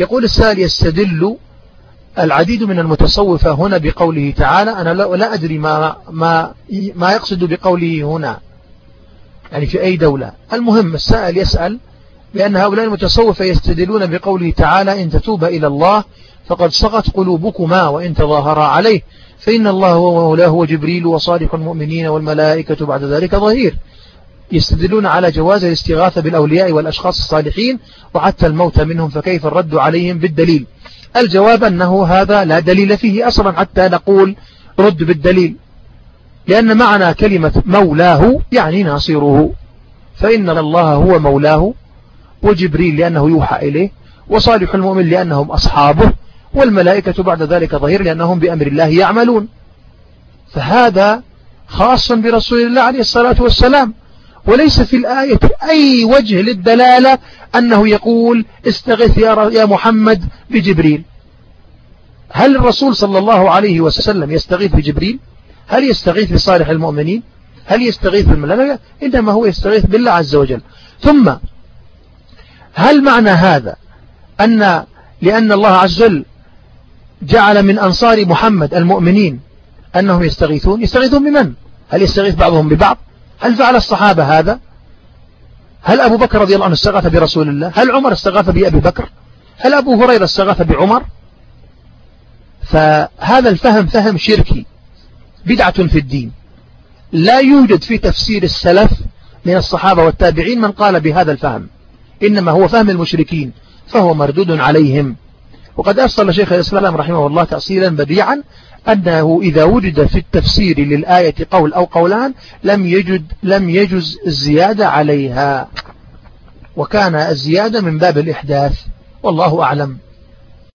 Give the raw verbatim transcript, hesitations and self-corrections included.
يقول السائل: يستدل العديد من المتصوفة هنا بقوله تعالى. أنا لا أدري ما, ما, ما يقصد بقوله هنا، يعني في أي دولة. المهم السائل يسأل بأن هؤلاء المتصوفة يستدلون بقوله تعالى: إن تتوب إلى الله فقد صغت قلوبكما وإن تظاهرا عليه فإن الله هو مولاه وجبريل وصالح المؤمنين والملائكة بعد ذلك ظهير. يستدلون على جواز الاستغاثة بالأولياء والأشخاص الصالحين وحتى الموت منهم، فكيف الرد عليهم بالدليل؟ الجواب أنه هذا لا دليل فيه أصلا حتى نقول رد بالدليل، لأن معنى كلمة مولاه يعني ناصره، فإن الله هو مولاه، وجبريل لأنه يوحى إليه، وصالح المؤمن لأنهم أصحابه، والملائكة بعد ذلك ظهير لأنهم بأمر الله يعملون. فهذا خاص برسول الله عليه الصلاة والسلام، وليس في الآية أي وجه للدلالة أنه يقول استغث يا محمد بجبريل. هل الرسول صلى الله عليه وسلم يستغيث بجبريل؟ هل يستغيث بصالح المؤمنين؟ هل يستغيث بالملائكة؟ إنما هو يستغيث بالله عز وجل. ثم هل معنى هذا أن لأن الله عز وجل جعل من أنصار محمد المؤمنين أنهم يستغيثون؟ يستغيثون بمن؟ هل يستغيث بعضهم ببعض؟ هل فعل الصحابة هذا؟ هل أبو بكر رضي الله عنه استغاث برسول الله؟ هل عمر استغاث بأبي بكر؟ هل أبو هريرة استغاث بعمر؟ فهذا الفهم فهم شركي بدعة في الدين، لا يوجد في تفسير السلف من الصحابة والتابعين من قال بهذا الفهم، إنما هو فهم المشركين، فهو مردود عليهم. وقد أصل شيخ الإسلام رحمه الله تأصيلا بديعا أنه إذا وجد في التفسير للآية قول أو قولان لم يجد لم يجز الزيادة عليها، وكان الزيادة من باب الإحداث، والله أعلم.